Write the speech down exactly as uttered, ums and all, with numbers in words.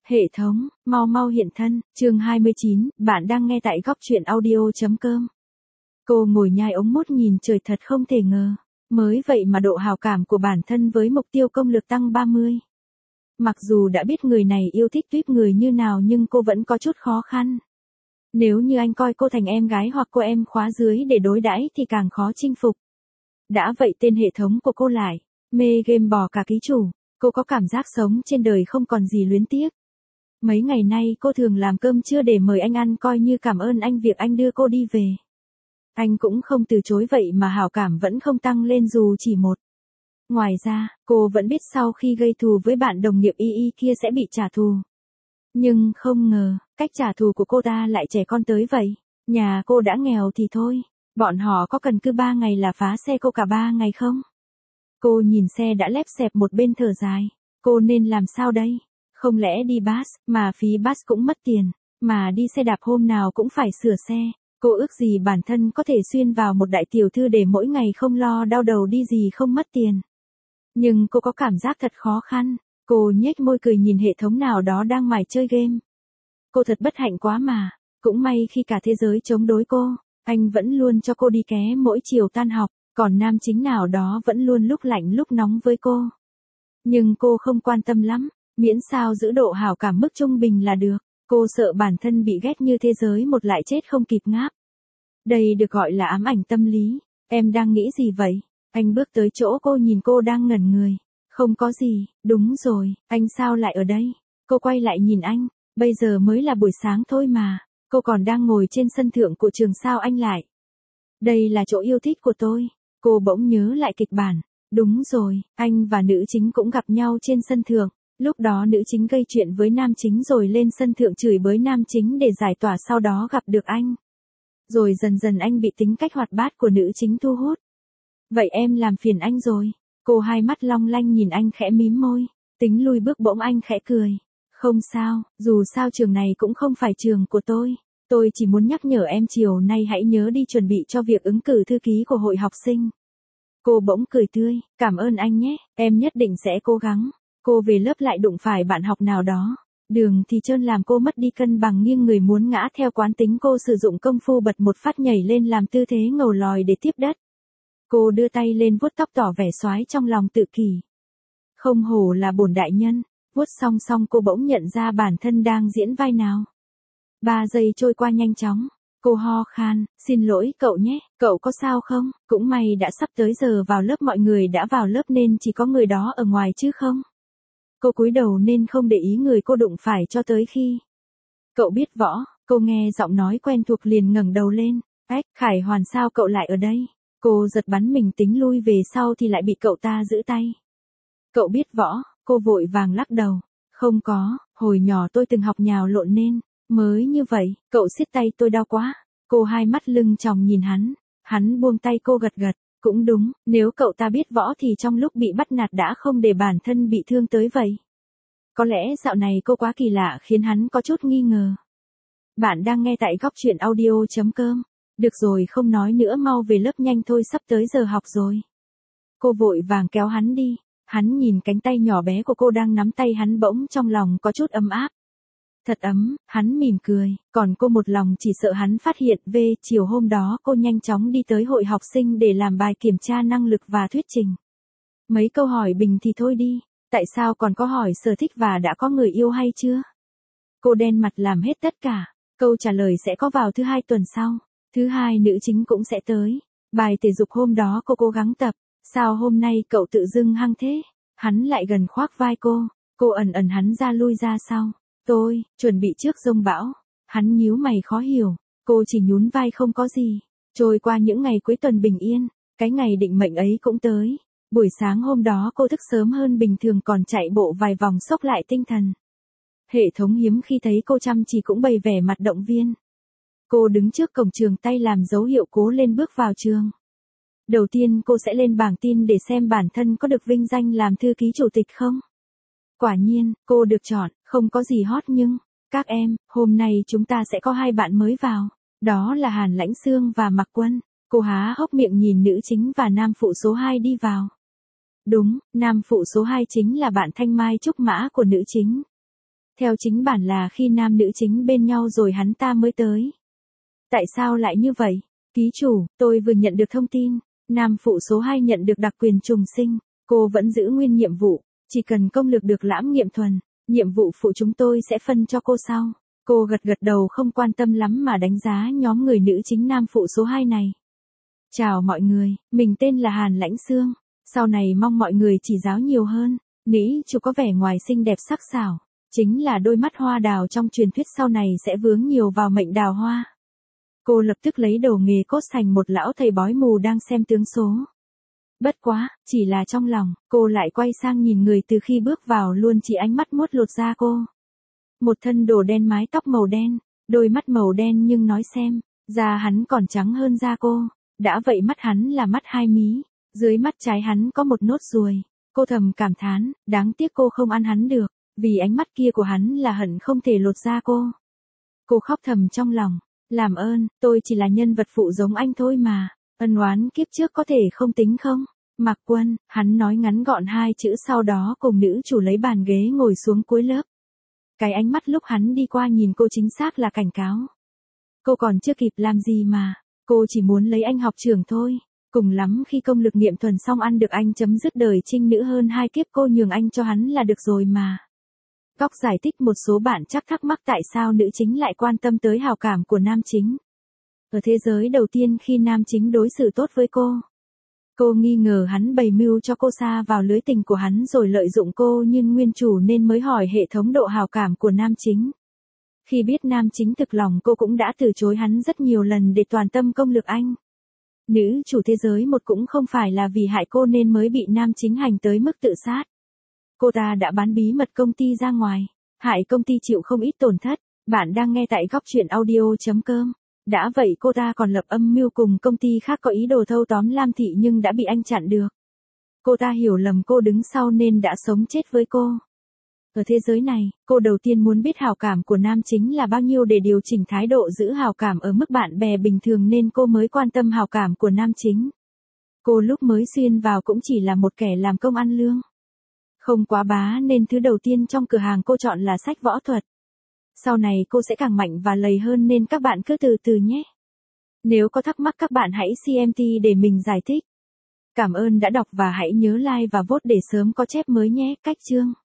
Hệ thống, mau mau hiện thân, chương hai mươi chín, bạn đang nghe tại góc truyện audio.com. Cô ngồi nhai ống mút nhìn trời thật không thể ngờ. Mới vậy mà độ hào cảm của bản thân với mục tiêu công lực tăng ba mươi. Mặc dù đã biết người này yêu thích tuyếp người như nào nhưng cô vẫn có chút khó khăn. Nếu như anh coi cô thành em gái hoặc cô em khóa dưới để đối đãi thì càng khó chinh phục. Đã vậy tên hệ thống của cô lại, mê game bò cả ký chủ, cô có cảm giác sống trên đời không còn gì luyến tiếc. Mấy ngày nay cô thường làm cơm trưa để mời anh ăn coi như cảm ơn anh việc anh đưa cô đi về. Anh cũng không từ chối vậy mà hảo cảm vẫn không tăng lên dù chỉ một. Ngoài ra, cô vẫn biết sau khi gây thù với bạn đồng nghiệp y y kia sẽ bị trả thù. Nhưng không ngờ, cách trả thù của cô ta lại trẻ con tới vậy. Nhà cô đã nghèo thì thôi, bọn họ có cần cứ ba ngày là phá xe cô cả ba ngày không? Cô nhìn xe đã lép xẹp một bên thở dài. Cô nên làm sao đây? Không lẽ đi bus, mà phí bus cũng mất tiền, mà đi xe đạp hôm nào cũng phải sửa xe. Cô ước gì bản thân có thể xuyên vào một đại tiểu thư để mỗi ngày không lo đau đầu đi gì không mất tiền. Nhưng cô có cảm giác thật khó khăn. Cô nhếch môi cười nhìn hệ thống nào đó đang mải chơi game. Cô thật bất hạnh quá mà. Cũng may khi cả thế giới chống đối cô, anh vẫn luôn cho cô đi ké mỗi chiều tan học, còn nam chính nào đó vẫn luôn lúc lạnh lúc nóng với cô. Nhưng cô không quan tâm lắm, miễn sao giữ độ hảo cảm mức trung bình là được. Cô sợ bản thân bị ghét như thế giới một lại chết không kịp ngáp. Đây được gọi là ám ảnh tâm lý. Em đang nghĩ gì vậy? Anh bước tới chỗ cô nhìn cô đang ngẩn người. Không có gì, đúng rồi, anh sao lại ở đây? Cô quay lại nhìn anh, bây giờ mới là buổi sáng thôi mà. Cô còn đang ngồi trên sân thượng của trường sao anh lại? Đây là chỗ yêu thích của tôi. Cô bỗng nhớ lại kịch bản. Đúng rồi, anh và nữ chính cũng gặp nhau trên sân thượng. Lúc đó nữ chính gây chuyện với nam chính rồi lên sân thượng chửi bới nam chính để giải tỏa, sau đó gặp được anh. Rồi dần dần anh bị tính cách hoạt bát của nữ chính thu hút. Vậy em làm phiền anh rồi. Cô hai mắt long lanh nhìn anh khẽ mím môi. Tính lui bước bỗng anh khẽ cười. Không sao, dù sao trường này cũng không phải trường của tôi. Tôi chỉ muốn nhắc nhở em chiều nay hãy nhớ đi chuẩn bị cho việc ứng cử thư ký của hội học sinh. Cô bỗng cười tươi, cảm ơn anh nhé, em nhất định sẽ cố gắng. Cô về lớp lại đụng phải bạn học nào đó. Đường thì trơn làm cô mất đi cân bằng nghiêng người muốn ngã, theo quán tính cô sử dụng công phu bật một phát nhảy lên làm tư thế ngầu lòi để tiếp đất. Cô đưa tay lên vuốt tóc tỏ vẻ soái trong lòng tự kỷ. Không hổ là bổn đại nhân, vuốt xong xong cô bỗng nhận ra bản thân đang diễn vai nào. Ba giây trôi qua nhanh chóng. Cô ho khan, xin lỗi cậu nhé, cậu có sao không? Cũng may đã sắp tới giờ vào lớp, mọi người đã vào lớp nên chỉ có người đó ở ngoài chứ không. Cô cúi đầu nên không để ý người cô đụng phải cho tới khi. Cậu biết võ, cô nghe giọng nói quen thuộc liền ngẩng đầu lên. Ếch, Khải Hoàn sao cậu lại ở đây? Cô giật bắn mình tính lui về sau thì lại bị cậu ta giữ tay. Cậu biết võ, cô vội vàng lắc đầu. Không có, hồi nhỏ tôi từng học nhào lộn nên, mới như vậy, cậu siết tay tôi đau quá. Cô hai mắt lưng tròng nhìn hắn, hắn buông tay cô gật gật. Cũng đúng, nếu cậu ta biết võ thì trong lúc bị bắt nạt đã không để bản thân bị thương tới vậy. Có lẽ dạo này cô quá kỳ lạ khiến hắn có chút nghi ngờ. Bạn đang nghe tại góc truyện audio.com. Được rồi, không nói nữa, mau về lớp nhanh thôi, sắp tới giờ học rồi. Cô vội vàng kéo hắn đi. Hắn nhìn cánh tay nhỏ bé của cô đang nắm tay hắn, bỗng trong lòng có chút ấm áp. Thật ấm, hắn mỉm cười, còn cô một lòng chỉ sợ hắn phát hiện. Về chiều hôm đó cô nhanh chóng đi tới hội học sinh để làm bài kiểm tra năng lực và thuyết trình. Mấy câu hỏi bình thì thôi đi, tại sao còn có hỏi sở thích và đã có người yêu hay chưa? Cô đen mặt làm hết tất cả, câu trả lời sẽ có vào thứ hai tuần sau, thứ hai nữ chính cũng sẽ tới. Bài thể dục hôm đó cô cố gắng tập, sao hôm nay cậu tự dưng hăng thế? Hắn lại gần khoác vai cô, cô ẩn ẩn hắn ra lui ra sau. Tôi, chuẩn bị trước giông bão. Hắn nhíu mày khó hiểu, cô chỉ nhún vai không có gì. Trôi qua những ngày cuối tuần bình yên, cái ngày định mệnh ấy cũng tới. Buổi sáng hôm đó cô thức sớm hơn bình thường còn chạy bộ vài vòng xốc lại tinh thần. Hệ thống hiếm khi thấy cô chăm chỉ cũng bày vẻ mặt động viên. Cô đứng trước cổng trường tay làm dấu hiệu cố lên bước vào trường. Đầu tiên cô sẽ lên bảng tin để xem bản thân có được vinh danh làm thư ký chủ tịch không. Quả nhiên, cô được chọn, không có gì hot nhưng, các em, hôm nay chúng ta sẽ có hai bạn mới vào, đó là Hàn Lãnh Xương và Mạc Quân. Cô há hốc miệng nhìn nữ chính và nam phụ số hai đi vào. Đúng, nam phụ số hai chính là bạn Thanh Mai Trúc Mã của nữ chính. Theo chính bản là khi nam nữ chính bên nhau rồi hắn ta mới tới. Tại sao lại như vậy? Ký chủ, tôi vừa nhận được thông tin, nam phụ số hai nhận được đặc quyền trùng sinh, cô vẫn giữ nguyên nhiệm vụ, chỉ cần công lực được lãm nghiệm thuần, nhiệm vụ phụ chúng tôi sẽ phân cho cô sau. Cô gật gật đầu không quan tâm lắm mà đánh giá nhóm người nữ chính nam phụ số hai này. Chào mọi người, mình tên là Hàn Lãnh Sương, sau này mong mọi người chỉ giáo nhiều hơn. Nữ chủ có vẻ ngoài xinh đẹp sắc sảo, chính là đôi mắt hoa đào trong truyền thuyết sau này sẽ vướng nhiều vào mệnh đào hoa. Cô lập tức lấy đồ nghề cốt thành một lão thầy bói mù đang xem tướng số. Bất quá, chỉ là trong lòng, cô lại quay sang nhìn người từ khi bước vào luôn chỉ ánh mắt muốt lột da cô. Một thân đồ đen mái tóc màu đen, đôi mắt màu đen nhưng nói xem, da hắn còn trắng hơn da cô. Đã vậy mắt hắn là mắt hai mí, dưới mắt trái hắn có một nốt ruồi. Cô thầm cảm thán, đáng tiếc cô không ăn hắn được, vì ánh mắt kia của hắn là hận không thể lột da cô. Cô khóc thầm trong lòng, làm ơn, tôi chỉ là nhân vật phụ giống anh thôi mà, ân oán kiếp trước có thể không tính không? Mạc Quân, hắn nói ngắn gọn hai chữ sau đó cùng nữ chủ lấy bàn ghế ngồi xuống cuối lớp. Cái ánh mắt lúc hắn đi qua nhìn cô chính xác là cảnh cáo. Cô còn chưa kịp làm gì mà, cô chỉ muốn lấy anh học trưởng thôi. Cùng lắm khi công lực nghiệm thuần xong ăn được anh chấm dứt đời trinh nữ hơn hai kiếp cô nhường anh cho hắn là được rồi mà. Góc giải thích một số bạn chắc thắc mắc tại sao nữ chính lại quan tâm tới hào cảm của nam chính. Ở thế giới đầu tiên khi nam chính đối xử tốt với cô. Cô nghi ngờ hắn bày mưu cho cô sa vào lưới tình của hắn rồi lợi dụng cô như nguyên chủ nên mới hỏi hệ thống độ hào cảm của nam chính. Khi biết nam chính thực lòng cô cũng đã từ chối hắn rất nhiều lần để toàn tâm công lực anh. Nữ chủ thế giới một cũng không phải là vì hại cô nên mới bị nam chính hành tới mức tự sát. Cô ta đã bán bí mật công ty ra ngoài, hại công ty chịu không ít tổn thất. Bạn đang nghe tại góc truyện audio chấm com. Đã vậy cô ta còn lập âm mưu cùng công ty khác có ý đồ thâu tóm Lam Thị nhưng đã bị anh chặn được. Cô ta hiểu lầm cô đứng sau nên đã sống chết với cô. Ở thế giới này, cô đầu tiên muốn biết hào cảm của nam chính là bao nhiêu để điều chỉnh thái độ giữ hào cảm ở mức bạn bè bình thường nên cô mới quan tâm hào cảm của nam chính. Cô lúc mới xuyên vào cũng chỉ là một kẻ làm công ăn lương. Không quá bá nên thứ đầu tiên trong cửa hàng cô chọn là sách võ thuật. Sau này cô sẽ càng mạnh và lầy hơn nên các bạn cứ từ từ nhé. Nếu có thắc mắc các bạn hãy xê em tê để mình giải thích. Cảm ơn đã đọc và hãy nhớ like và vote để sớm có chép mới nhé. Cách chương